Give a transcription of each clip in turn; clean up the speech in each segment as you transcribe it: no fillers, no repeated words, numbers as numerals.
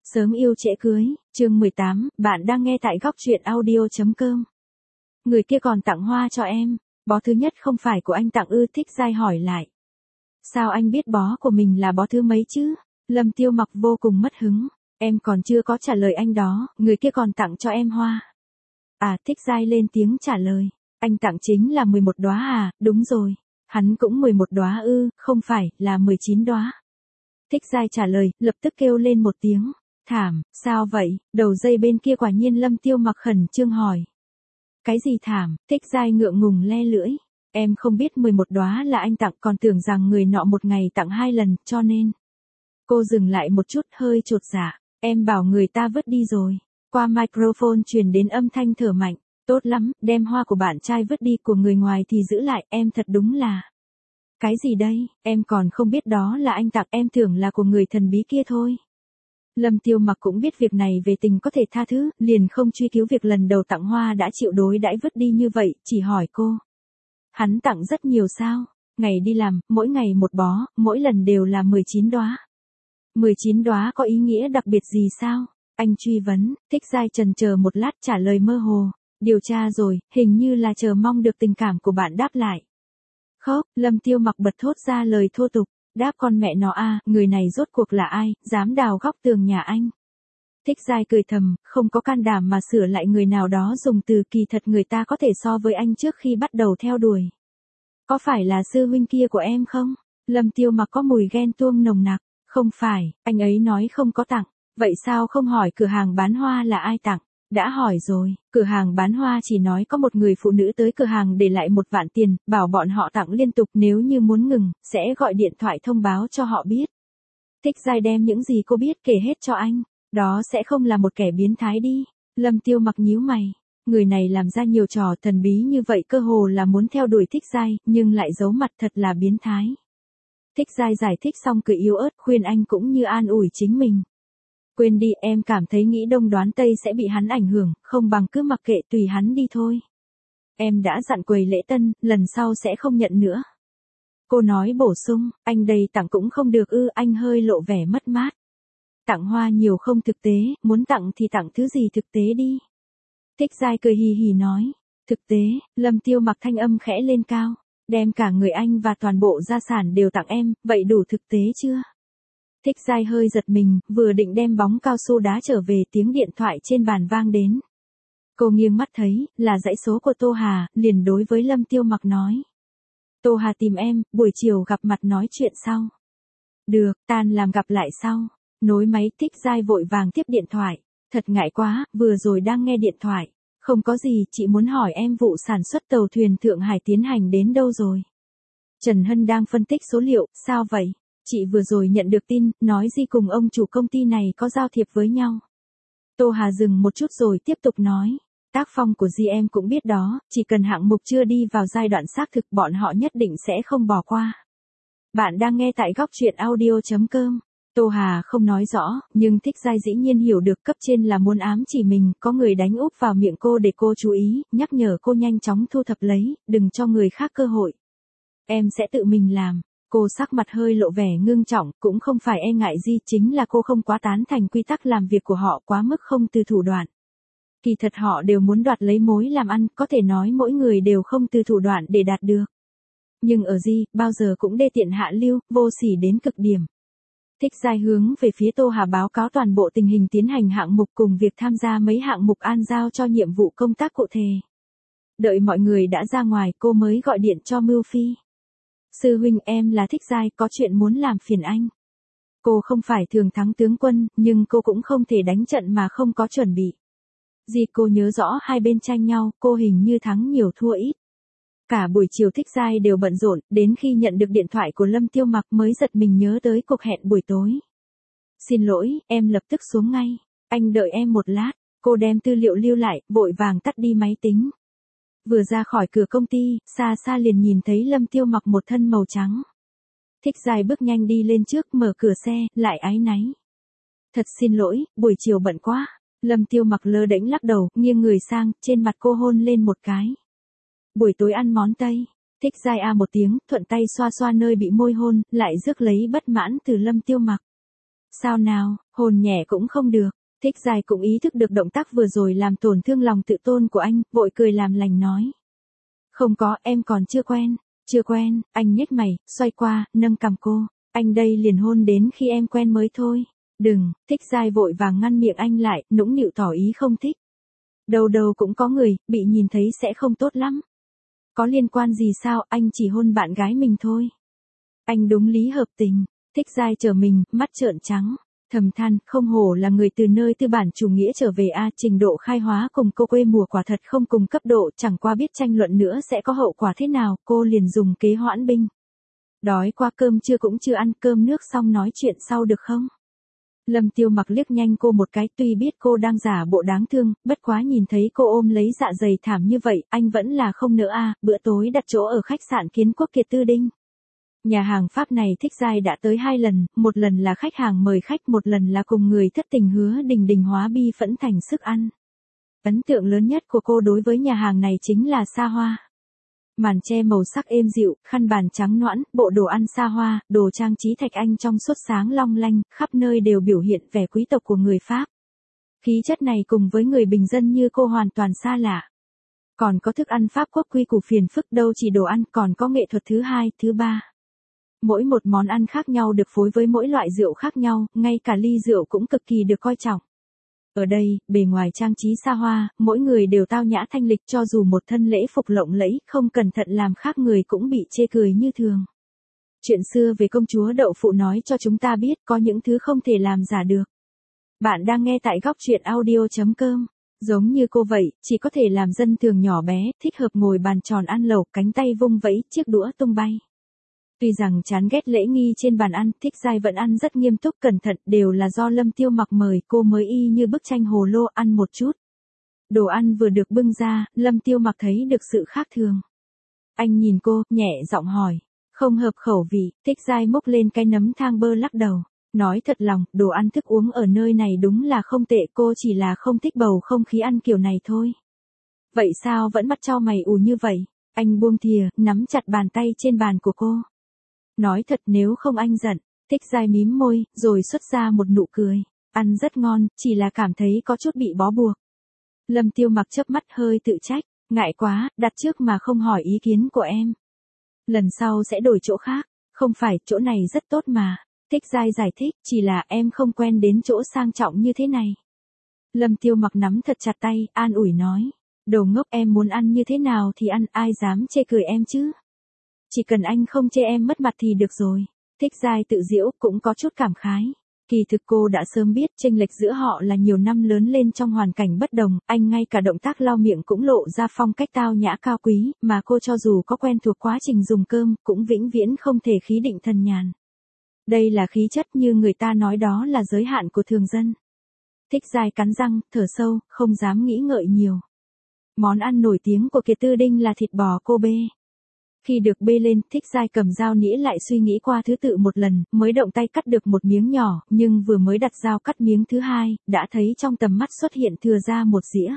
Sớm yêu trễ cưới, chương 18, bạn đang nghe tại góc truyện audio.com. Người kia còn tặng hoa cho em, bó thứ nhất không phải của anh tặng ư? Thích Giai hỏi lại. Sao anh biết bó của mình là bó thứ mấy chứ? Lâm Tiêu Mặc vô cùng mất hứng. Em còn chưa có trả lời anh đó, người kia còn tặng cho em hoa. À, Thích Giai lên tiếng trả lời. Anh tặng chính là 11 đóa à? Đúng rồi. Hắn cũng 11 đóa ư? Không phải, là 19 đóa. Thích Giai trả lời, lập tức kêu lên một tiếng. Thảm, sao vậy? Đầu dây bên kia quả nhiên Lâm Tiêu Mặc khẩn trương hỏi. Cái gì thảm? Thích Giai ngượng ngùng le lưỡi. Em không biết 11 đóa là anh tặng, còn tưởng rằng người nọ một ngày tặng 2 lần, cho nên. Cô dừng lại một chút, hơi chột dạ. Em bảo người ta vứt đi rồi. Qua microphone truyền đến âm thanh thở mạnh. Tốt lắm, đem hoa của bạn trai vứt đi, của người ngoài thì giữ lại, em thật đúng là. Cái gì đây? Em còn không biết đó là anh tặng, em tưởng là của người thần bí kia thôi. Lâm Tiêu Mặc cũng biết việc này về tình có thể tha thứ, liền không truy cứu việc lần đầu tặng hoa đã chịu đối đãi vứt đi như vậy, chỉ hỏi cô. Hắn tặng rất nhiều sao? Ngày đi làm, mỗi ngày một bó, mỗi lần đều là 19 đóa. 19 đóa có ý nghĩa đặc biệt gì sao? Anh truy vấn. Thích Giai chần chờ một lát trả lời mơ hồ. Điều tra rồi, hình như là chờ mong được tình cảm của bạn đáp lại. Khóc, Lâm Tiêu Mặc bật thốt ra lời thô tục. Đáp con mẹ nó a, người này rốt cuộc là ai, dám đào góc tường nhà anh. Thích Giai cười thầm, không có can đảm mà sửa lại người nào đó dùng từ kỳ thật người ta có thể so với anh trước khi bắt đầu theo đuổi. Có phải là sư huynh kia của em không? Lâm Tiêu Mặc có mùi ghen tuông nồng nặc. Không phải, anh ấy nói không có tặng. Vậy sao không hỏi cửa hàng bán hoa là ai tặng? Đã hỏi rồi, cửa hàng bán hoa chỉ nói có một người phụ nữ tới cửa hàng để lại 1 vạn tiền, bảo bọn họ tặng liên tục, nếu như muốn ngừng, sẽ gọi điện thoại thông báo cho họ biết. Thích Giai đem những gì cô biết kể hết cho anh, đó sẽ không là một kẻ biến thái đi. Lâm Tiêu Mặc nhíu mày, người này làm ra nhiều trò thần bí như vậy cơ hồ là muốn theo đuổi Thích Giai, nhưng lại giấu mặt thật là biến thái. Thích Giai giải thích xong cười yếu ớt, khuyên anh cũng như an ủi chính mình. Quên đi, em cảm thấy nghĩ đông đoán tây sẽ bị hắn ảnh hưởng, không bằng cứ mặc kệ tùy hắn đi thôi. Em đã dặn quầy lễ tân, lần sau sẽ không nhận nữa. Cô nói bổ sung, anh đây tặng cũng không được ư? Anh hơi lộ vẻ mất mát. Tặng hoa nhiều không thực tế, muốn tặng thì tặng thứ gì thực tế đi. Thích Giai cười hì hì nói. Thực tế, Lâm Tiêu Mặc thanh âm khẽ lên cao. Đem cả người anh và toàn bộ gia sản đều tặng em, vậy đủ thực tế chưa? Thích Giai hơi giật mình, vừa định đem bóng cao su đá trở về, tiếng điện thoại trên bàn vang đến. Cô nghiêng mắt thấy, là dãy số của Tô Hà, liền đối với Lâm Tiêu Mặc nói. Tô Hà tìm em, buổi chiều gặp mặt nói chuyện sau. Được, tan làm gặp lại sau. Nối máy. Thích Giai vội vàng tiếp điện thoại. Thật ngại quá, vừa rồi đang nghe điện thoại. Không có gì, chị muốn hỏi em vụ sản xuất tàu thuyền Thượng Hải tiến hành đến đâu rồi? Trần Hân đang phân tích số liệu, sao vậy? Chị vừa rồi nhận được tin, nói Di cùng ông chủ công ty này có giao thiệp với nhau. Tô Hà dừng một chút rồi tiếp tục nói. Tác phong của Di em cũng biết đó, chỉ cần hạng mục chưa đi vào giai đoạn xác thực bọn họ nhất định sẽ không bỏ qua. Bạn đang nghe tại góc truyện audio.com. Tô Hà không nói rõ, nhưng Thích Giai dĩ nhiên hiểu được cấp trên là muốn ám chỉ mình, có người đánh úp vào miệng cô để cô chú ý, nhắc nhở cô nhanh chóng thu thập lấy, đừng cho người khác cơ hội. Em sẽ tự mình làm. Cô sắc mặt hơi lộ vẻ ngưng trọng, cũng không phải e ngại gì, chính là cô không quá tán thành quy tắc làm việc của họ quá mức không từ thủ đoạn. Kỳ thật họ đều muốn đoạt lấy mối làm ăn, có thể nói mỗi người đều không từ thủ đoạn để đạt được. Nhưng ở Di, bao giờ cũng đê tiện hạ lưu, vô sỉ đến cực điểm. Thích Giai hướng về phía Tô Hà báo cáo toàn bộ tình hình tiến hành hạng mục cùng việc tham gia mấy hạng mục an giao cho nhiệm vụ công tác cụ thể. Đợi mọi người đã ra ngoài cô mới gọi điện cho Mưu Phi. Sư huynh, em là Thích Giai, có chuyện muốn làm phiền anh. Cô không phải thường thắng tướng quân, nhưng cô cũng không thể đánh trận mà không có chuẩn bị. Gì cô nhớ rõ hai bên tranh nhau, cô hình như thắng nhiều thua ít. Cả buổi chiều Thích Giai đều bận rộn, đến khi nhận được điện thoại của Lâm Tiêu Mặc mới giật mình nhớ tới cuộc hẹn buổi tối. Xin lỗi, em lập tức xuống ngay. Anh đợi em một lát. Cô đem tư liệu lưu lại, vội vàng tắt đi máy tính. Vừa ra khỏi cửa công ty, xa xa liền nhìn thấy Lâm Tiêu Mặc một thân màu trắng. Thích Giai bước nhanh đi lên trước, mở cửa xe, lại áy náy. Thật xin lỗi, buổi chiều bận quá. Lâm Tiêu Mặc lơ đễnh lắc đầu, nghiêng người sang, trên mặt cô hôn lên một cái. Buổi tối ăn món Tây. Thích Giai a một tiếng, thuận tay xoa xoa nơi bị môi hôn, lại rước lấy bất mãn từ Lâm Tiêu Mặc. Sao nào, hôn nhẹ cũng không được. Thích Giai cũng ý thức được động tác vừa rồi làm tổn thương lòng tự tôn của anh, vội cười làm lành nói. Không có, em còn chưa quen. Chưa quen, anh nhếch mày, xoay qua, nâng cằm cô. Anh đây liền hôn đến khi em quen mới thôi. Đừng, Thích Giai vội vàng ngăn miệng anh lại, nũng nịu tỏ ý không thích. Đâu đâu cũng có người, bị nhìn thấy sẽ không tốt lắm. Có liên quan gì sao, anh chỉ hôn bạn gái mình thôi. Anh đúng lý hợp tình. Thích Giai trở mình, mắt trợn trắng. Thầm than, không hổ là người từ nơi tư bản chủ nghĩa trở về a, trình độ khai hóa cùng cô quê mùa quả thật không cùng cấp độ, chẳng qua biết tranh luận nữa sẽ có hậu quả thế nào, cô liền dùng kế hoãn binh. Đói qua cơm trưa cũng chưa ăn, cơm nước xong nói chuyện sau được không? Lâm Tiêu Mặc liếc nhanh cô một cái, tuy biết cô đang giả bộ đáng thương, bất quá nhìn thấy cô ôm lấy dạ dày thảm như vậy, anh vẫn là không nỡ a. Bữa tối đặt chỗ ở khách sạn Kiến Quốc Kiệt Tư Đinh. Nhà hàng Pháp này Thích Giai đã tới 2 lần, một lần là khách hàng mời khách, một lần là cùng người thất tình Hứa Đình Đình hóa bi phẫn thành sức ăn. Ấn tượng lớn nhất của cô đối với nhà hàng này chính là xa hoa. Màn che màu sắc êm dịu, khăn bàn trắng nõn, bộ đồ ăn xa hoa, đồ trang trí thạch anh trong suốt sáng long lanh, khắp nơi đều biểu hiện vẻ quý tộc của người Pháp. Khí chất này cùng với người bình dân như cô hoàn toàn xa lạ. Còn có thức ăn Pháp quốc quy củ phiền phức đâu chỉ đồ ăn, còn có nghệ thuật thứ hai, thứ ba. Mỗi một món ăn khác nhau được phối với mỗi loại rượu khác nhau, ngay cả ly rượu cũng cực kỳ được coi trọng. Ở đây, bề ngoài trang trí xa hoa, mỗi người đều tao nhã thanh lịch, cho dù một thân lễ phục lộng lẫy, không cẩn thận làm khác người cũng bị chê cười như thường. Chuyện xưa về công chúa đậu phụ nói cho chúng ta biết có những thứ không thể làm giả được. Bạn đang nghe tại góc truyện audio.com. Giống như cô vậy, chỉ có thể làm dân thường nhỏ bé, thích hợp ngồi bàn tròn ăn lẩu, cánh tay vung vẫy, chiếc đũa tung bay. Tuy rằng chán ghét lễ nghi trên bàn ăn, Thích Giai vẫn ăn rất nghiêm túc cẩn thận, đều là do Lâm Tiêu Mặc mời, cô mới y như bức tranh hồ lô ăn một chút. Đồ ăn vừa được bưng ra, Lâm Tiêu Mặc thấy được sự khác thường. Anh nhìn cô, nhẹ giọng hỏi, không hợp khẩu vị. Thích Giai múc lên cái nấm thang bơ lắc đầu. Nói thật lòng, đồ ăn thức uống ở nơi này đúng là không tệ, cô chỉ là không thích bầu không khí ăn kiểu này thôi. Vậy sao vẫn mặt trao mày ù như vậy? Anh buông thìa, nắm chặt bàn tay trên bàn của cô. Nói thật nếu không anh giận. Thích Giai mím môi, rồi xuất ra một nụ cười. Ăn rất ngon, chỉ là cảm thấy có chút bị bó buộc. Lâm Tiêu Mặc chớp mắt hơi tự trách. Ngại quá, đặt trước mà không hỏi ý kiến của em. Lần sau sẽ đổi chỗ khác. Không phải, chỗ này rất tốt mà. Thích Giai giải thích, chỉ là em không quen đến chỗ sang trọng như thế này. Lâm Tiêu Mặc nắm thật chặt tay, an ủi nói. Đồ ngốc, em muốn ăn như thế nào thì ăn, ai dám chê cười em chứ. Chỉ cần anh không chê em mất mặt thì được rồi. Thích Giai tự giễu, cũng có chút cảm khái. Kỳ thực cô đã sớm biết chênh lệch giữa họ là nhiều năm lớn lên trong hoàn cảnh bất đồng, anh ngay cả động tác lau miệng cũng lộ ra phong cách tao nhã cao quý, mà cô cho dù có quen thuộc quá trình dùng cơm, cũng vĩnh viễn không thể khí định thần nhàn. Đây là khí chất như người ta nói đó là giới hạn của thường dân. Thích Giai cắn răng, thở sâu, không dám nghĩ ngợi nhiều. Món ăn nổi tiếng của Kiệt Tư Đinh là thịt bò Kobe. Khi được bê lên, Thích Giai cầm dao nĩa lại suy nghĩ qua thứ tự một lần, mới động tay cắt được một miếng nhỏ, nhưng vừa mới đặt dao cắt miếng thứ hai, đã thấy trong tầm mắt xuất hiện thừa ra một dĩa.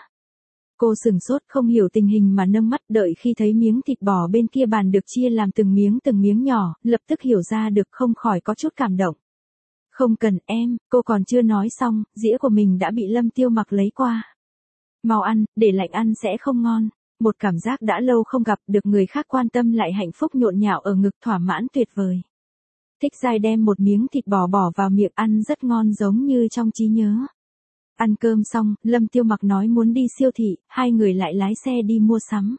Cô sửng sốt không hiểu tình hình mà nâng mắt, đợi khi thấy miếng thịt bò bên kia bàn được chia làm từng miếng nhỏ, lập tức hiểu ra được, không khỏi có chút cảm động. Không cần em, cô còn chưa nói xong, dĩa của mình đã bị Lâm Tiêu Mặc lấy qua. Mau ăn, để lạnh ăn sẽ không ngon. Một cảm giác đã lâu không gặp, được người khác quan tâm lại hạnh phúc nhộn nhạo ở ngực, thỏa mãn tuyệt vời. Thích Giai đem một miếng thịt bò bỏ vào miệng, ăn rất ngon giống như trong trí nhớ. Ăn cơm xong, Lâm Tiêu Mặc nói muốn đi siêu thị, hai người lại lái xe đi mua sắm.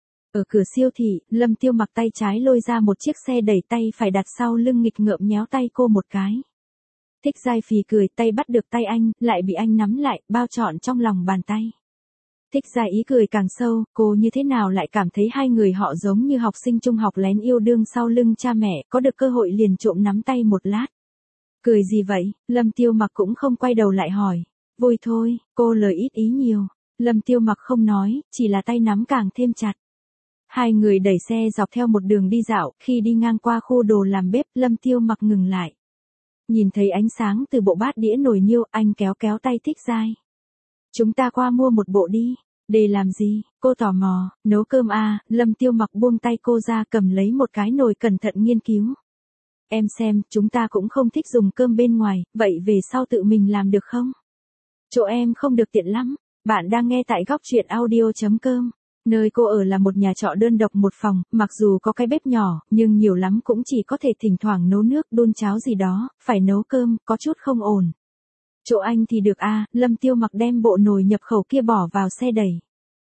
Ở cửa siêu thị, Lâm Tiêu Mặc tay trái lôi ra một chiếc xe đẩy, tay phải đặt sau lưng, nghịch ngợm nhéo tay cô một cái. Thích Giai phì cười, tay bắt được tay anh, lại bị anh nắm lại, bao trọn trong lòng bàn tay. Thích Giai ý cười càng sâu, cô như thế nào lại cảm thấy hai người họ giống như học sinh trung học lén yêu đương sau lưng cha mẹ, có được cơ hội liền trộm nắm tay một lát. Cười gì vậy? Lâm Tiêu Mặc cũng không quay đầu lại hỏi. Vui thôi, cô lời ít ý nhiều. Lâm Tiêu Mặc không nói, chỉ là tay nắm càng thêm chặt. Hai người đẩy xe dọc theo một đường đi dạo, khi đi ngang qua khu đồ làm bếp, Lâm Tiêu Mặc ngừng lại. Nhìn thấy ánh sáng từ bộ bát đĩa nồi niêu, anh kéo kéo tay Thích Giai. Chúng ta qua mua một bộ đi. Để làm gì? Cô tò mò. Nấu cơm à? Lâm Tiêu Mặc buông tay cô ra, cầm lấy một cái nồi cẩn thận nghiên cứu. Em xem, chúng ta cũng không thích dùng cơm bên ngoài, vậy về sau tự mình làm được không? Chỗ em không được tiện lắm. Bạn đang nghe tại góc truyện audio.com. Nơi cô ở là một nhà trọ đơn độc một phòng, mặc dù có cái bếp nhỏ, nhưng nhiều lắm cũng chỉ có thể thỉnh thoảng nấu nước, đun cháo gì đó, phải nấu cơm, có chút không ổn. Chỗ anh thì được à, Lâm Tiêu Mặc đem bộ nồi nhập khẩu kia bỏ vào xe đẩy.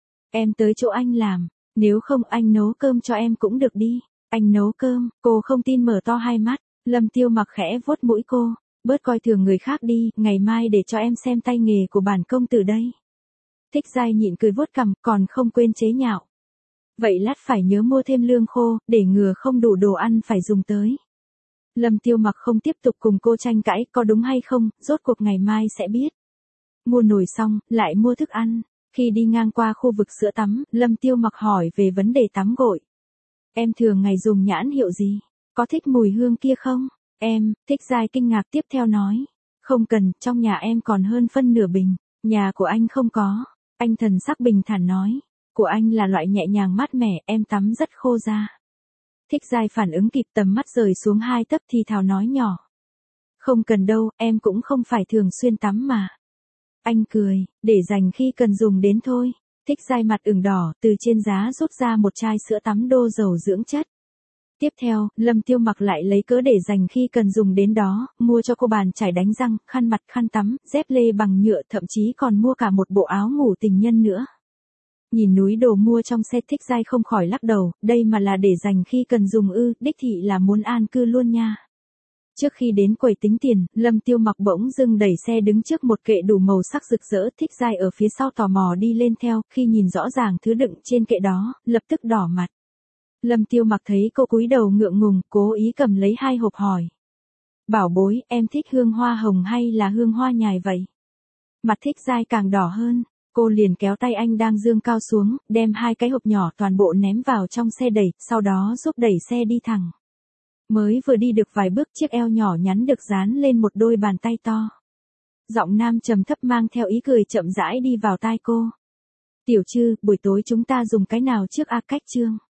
Em tới chỗ anh làm, nếu không anh nấu cơm cho em cũng được đi. Anh nấu cơm, cô không tin mở to hai mắt, Lâm Tiêu Mặc khẽ vuốt mũi cô, bớt coi thường người khác đi, ngày mai để cho em xem tay nghề của bản công tử đây. Thích Giai nhịn cười vuốt cằm, còn không quên chế nhạo. Vậy lát phải nhớ mua thêm lương khô, để ngừa không đủ đồ ăn phải dùng tới. Lâm Tiêu Mặc không tiếp tục cùng cô tranh cãi, có đúng hay không, rốt cuộc ngày mai sẽ biết. Mua nồi xong, lại mua thức ăn. Khi đi ngang qua khu vực sữa tắm, Lâm Tiêu Mặc hỏi về vấn đề tắm gội. Em thường ngày dùng nhãn hiệu gì? Có thích mùi hương kia không? Em, Thích Giai kinh ngạc tiếp theo nói. Không cần, trong nhà em còn hơn phân nửa bình. Nhà của anh không có. Anh thần sắc bình thản nói. Của anh là loại nhẹ nhàng mát mẻ, em tắm rất khô da. Thích Giai phản ứng kịp, tầm mắt rời xuống 2 tấc thì thào nói nhỏ. Không cần đâu, em cũng không phải thường xuyên tắm mà. Anh cười, để dành khi cần dùng đến thôi. Thích Giai mặt ửng đỏ, từ trên giá rút ra một chai sữa tắm đô dầu dưỡng chất. Tiếp theo, Lâm Tiêu Mặc lại lấy cớ để dành khi cần dùng đến đó, mua cho cô bàn chải đánh răng, khăn mặt, khăn tắm, dép lê bằng nhựa, thậm chí còn mua cả một bộ áo ngủ tình nhân nữa. Nhìn núi đồ mua trong xe, Thích Giai không khỏi lắc đầu, đây mà là để dành khi cần dùng ư, đích thị là muốn an cư luôn nha. Trước khi đến quầy tính tiền, Lâm Tiêu Mặc bỗng dưng đẩy xe đứng trước một kệ đủ màu sắc rực rỡ, Thích Giai ở phía sau tò mò đi lên theo, khi nhìn rõ ràng thứ đựng trên kệ đó, lập tức đỏ mặt. Lâm Tiêu Mặc thấy cô cúi đầu ngượng ngùng, cố ý cầm lấy 2 hộp hỏi. Bảo bối, em thích hương hoa hồng hay là hương hoa nhài vậy? Mặt Thích Giai càng đỏ hơn, cô liền kéo tay anh đang dương cao xuống, đem 2 cái hộp nhỏ toàn bộ ném vào trong xe đẩy, sau đó giúp đẩy xe đi thẳng. Mới vừa đi được vài bước, chiếc eo nhỏ nhắn được dán lên một đôi bàn tay to. Giọng nam trầm thấp mang theo ý cười chậm rãi đi vào tai cô. Tiểu Trư, buổi tối chúng ta dùng cái nào trước a? Cách chương.